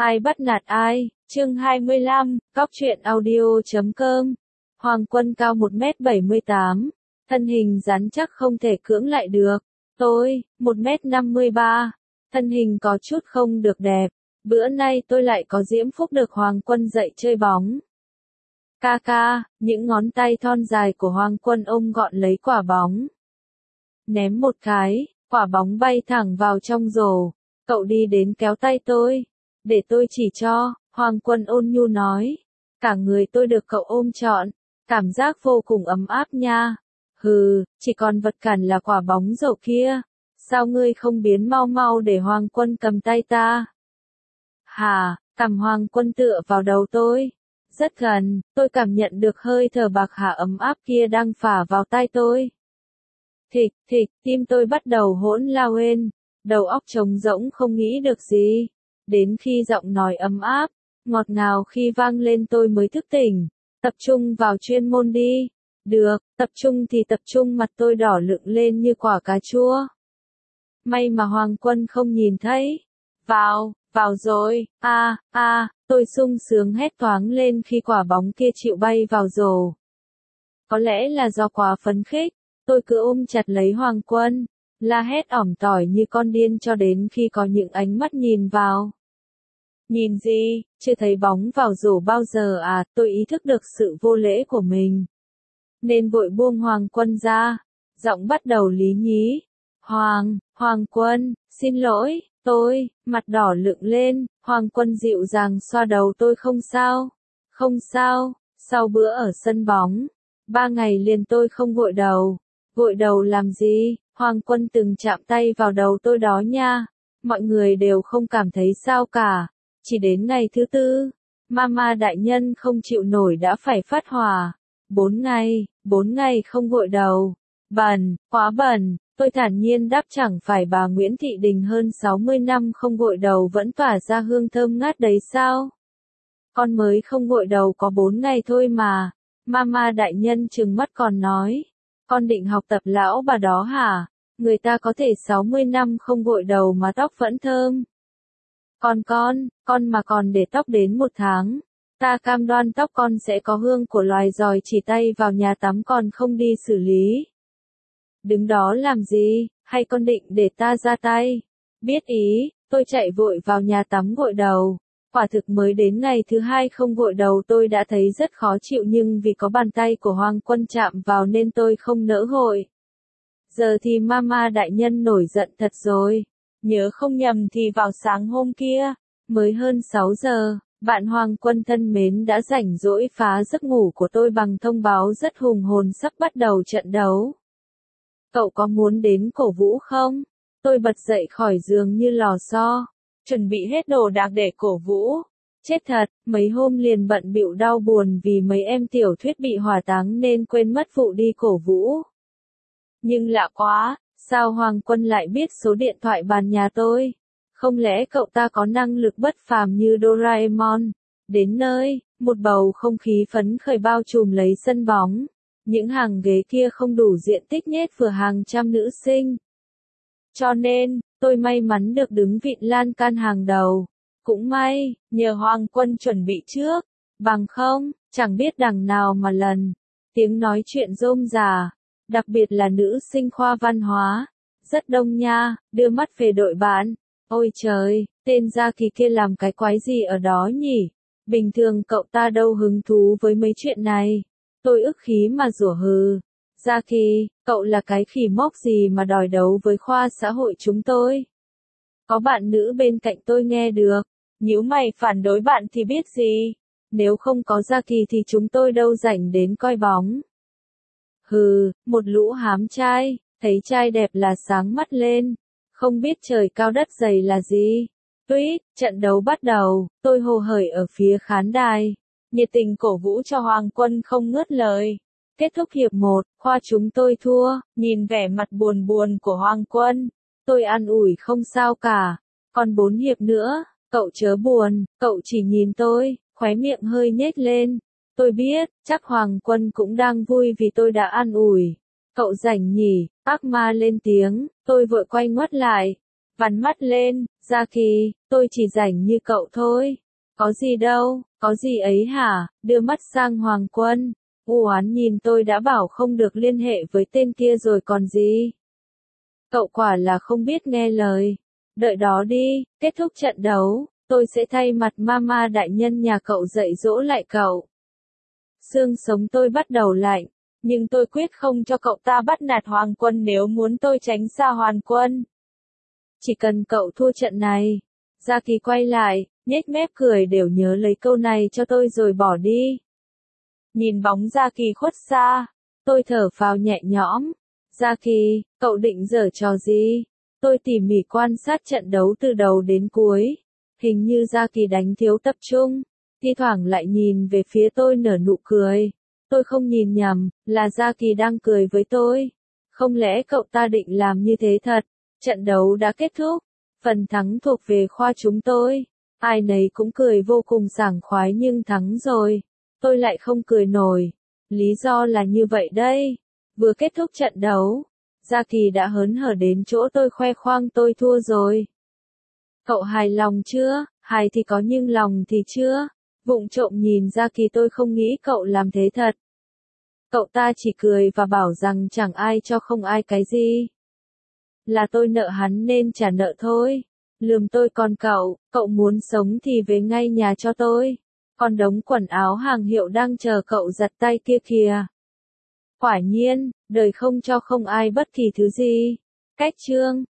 Ai bắt nạt ai, chương 25, Cóc truyện audio.com. Hoàng Quân cao 1m78, thân hình rắn chắc không thể cưỡng lại được. Tôi, 1m53, thân hình có chút không được đẹp. Bữa nay tôi lại có diễm phúc được Hoàng Quân dạy chơi bóng. Ca ca, những ngón tay thon dài của Hoàng Quân ôm gọn lấy quả bóng. Ném một cái, quả bóng bay thẳng vào trong rổ. Cậu đi đến kéo tay tôi. Để tôi chỉ cho, Hoàng Quân ôn nhu nói. Cả người tôi được cậu ôm trọn, cảm giác vô cùng ấm áp nha. Hừ, chỉ còn vật cản là quả bóng rổ kia. Sao ngươi không biến mau mau để Hoàng Quân cầm tay ta? Hà, cằm Hoàng Quân tựa vào đầu tôi. Rất gần, tôi cảm nhận được hơi thở bạc hà ấm áp kia đang phả vào tai tôi. Thịch, thịch, tim tôi bắt đầu hỗn lao lên, đầu óc trống rỗng không nghĩ được gì. Đến khi giọng nói ấm áp, ngọt ngào khi vang lên tôi mới thức tỉnh. Tập trung vào chuyên môn đi. Được, tập trung thì tập trung. Mặt tôi đỏ lựng lên như quả cà chua. May mà Hoàng Quân không nhìn thấy. Vào rồi, tôi sung sướng hét toáng lên khi quả bóng kia chịu bay vào rổ. Có lẽ là do quá phấn khích, tôi cứ ôm chặt lấy Hoàng Quân, la hét ỏm tỏi như con điên cho đến khi có những ánh mắt nhìn vào. Nhìn gì, chưa thấy bóng vào rổ bao giờ à, tôi ý thức được sự vô lễ của mình. Nên vội buông Hoàng Quân ra, giọng bắt đầu lý nhí. Hoàng Quân, xin lỗi, tôi, mặt đỏ lựng lên, Hoàng Quân dịu dàng xoa đầu tôi. Không sao, sau bữa ở sân bóng, 3 ngày liền tôi không gội đầu. Gội đầu làm gì, Hoàng Quân từng chạm tay vào đầu tôi đó nha, mọi người đều không cảm thấy sao cả. Chỉ đến ngày thứ 4, Mama đại nhân không chịu nổi đã phải phát hỏa. 4 ngày không gội đầu. Bẩn, quá bẩn, tôi thản nhiên đáp, chẳng phải bà Nguyễn Thị Đình hơn 60 năm không gội đầu vẫn tỏa ra hương thơm ngát đấy sao? Con mới không gội đầu có 4 ngày thôi mà. Mama đại nhân trừng mắt còn nói. Con định học tập lão bà đó hả? Người ta có thể 60 năm không gội đầu mà tóc vẫn thơm. Con mà còn để tóc đến 1 tháng, ta cam đoan tóc con sẽ có hương của loài giòi chỉ tay vào nhà tắm còn không đi xử lý. Đứng đó làm gì, hay con định để ta ra tay? Biết ý, tôi chạy vội vào nhà tắm gội đầu. Quả thực mới đến ngày thứ 2 không gội đầu tôi đã thấy rất khó chịu, nhưng vì có bàn tay của Hoàng Quân chạm vào nên tôi không nỡ gội. Giờ thì Mama đại nhân nổi giận thật rồi. Nhớ không nhầm thì vào sáng hôm kia, mới hơn 6 giờ, bạn Hoàng Quân thân mến đã rảnh rỗi phá giấc ngủ của tôi bằng thông báo rất hùng hồn sắp bắt đầu trận đấu. Cậu có muốn đến cổ vũ không? Tôi bật dậy khỏi giường như lò xo, chuẩn bị hết đồ đạc để cổ vũ. Chết thật, mấy hôm liền bận bịu đau buồn vì mấy em tiểu thuyết bị hỏa táng nên quên mất vụ đi cổ vũ. Nhưng lạ quá, sao Hoàng Quân lại biết số điện thoại bàn nhà tôi? Không lẽ cậu ta có năng lực bất phàm như Doraemon? Đến nơi, một bầu không khí phấn khởi bao trùm lấy sân bóng. Những hàng ghế kia không đủ diện tích nhét vừa hàng trăm nữ sinh. Cho nên, tôi may mắn được đứng vịn lan can hàng đầu. Cũng may, nhờ Hoàng Quân chuẩn bị trước. Bằng không, chẳng biết đằng nào mà lần. Tiếng nói chuyện rôm rả, đặc biệt là nữ sinh khoa văn hóa. Rất đông nha, đưa mắt về đội bạn. Ôi trời, tên Gia Kỳ kia làm cái quái gì ở đó nhỉ? Bình thường cậu ta đâu hứng thú với mấy chuyện này. Tôi ức khí mà rủa hừ. Gia Kỳ, cậu là cái khỉ mốc gì mà đòi đấu với khoa xã hội chúng tôi? Có bạn nữ bên cạnh tôi nghe được. Nhíu mày phản đối bạn thì biết gì? Nếu không có Gia Kỳ thì chúng tôi đâu rảnh đến coi bóng. Hừ, một lũ hám trai, thấy trai đẹp là sáng mắt lên. Không biết trời cao đất dày là gì. Tuyết, trận đấu bắt đầu, tôi hồ hởi ở phía khán đài. Nhiệt tình cổ vũ cho Hoàng Quân không ngớt lời. Kết thúc hiệp 1, khoa chúng tôi thua, nhìn vẻ mặt buồn buồn của Hoàng Quân. Tôi an ủi không sao cả. Còn 4 hiệp nữa, cậu chớ buồn, cậu chỉ nhìn tôi, khóe miệng hơi nhếch lên. Tôi biết, chắc Hoàng Quân cũng đang vui vì tôi đã an ủi. Cậu rảnh nhỉ, ác ma lên tiếng, tôi vội quay ngoắt lại. Vằn mắt lên, Gia Kỳ, tôi chỉ rảnh như cậu thôi. Có gì đâu, có gì ấy hả? Đưa mắt sang Hoàng Quân. U oán nhìn tôi đã bảo không được liên hệ với tên kia rồi còn gì. Cậu quả là không biết nghe lời. Đợi đó đi, kết thúc trận đấu, tôi sẽ thay mặt mama đại nhân nhà cậu dạy dỗ lại cậu. Xương sống tôi bắt đầu lạnh, nhưng tôi quyết không cho cậu ta bắt nạt Hoàng Quân nếu muốn tôi tránh xa Hoàng Quân. Chỉ cần cậu thua trận này. Gia Kỳ quay lại, nhếch mép cười đều nhớ lấy câu này cho tôi rồi bỏ đi. Nhìn bóng Gia Kỳ khuất xa, tôi thở phào nhẹ nhõm. Gia Kỳ, cậu định giở trò gì? Tôi tỉ mỉ quan sát trận đấu từ đầu đến cuối. Hình như Gia Kỳ đánh thiếu tập trung, thi thoảng lại nhìn về phía tôi nở nụ cười. Tôi không nhìn nhầm, là Gia Kỳ đang cười với tôi. Không lẽ cậu ta định làm như thế thật? Trận đấu đã kết thúc, phần thắng thuộc về khoa chúng tôi. Ai nấy cũng cười vô cùng sảng khoái nhưng thắng rồi. Tôi lại không cười nổi. Lý do là như vậy đây. Vừa kết thúc trận đấu, Gia Kỳ đã hớn hở đến chỗ tôi khoe khoang tôi thua rồi. Cậu hài lòng chưa? Hài thì có nhưng lòng thì chưa. Vụng trộm nhìn Gia Kỳ tôi không nghĩ cậu làm thế thật. Cậu ta chỉ cười và bảo rằng chẳng ai cho không ai cái gì. Là tôi nợ hắn nên trả nợ thôi. Lườm tôi còn cậu muốn sống thì về ngay nhà cho tôi. Còn đống quần áo hàng hiệu đang chờ cậu giặt tay kia kìa. Quả nhiên, đời không cho không ai bất kỳ thứ gì. Cách chương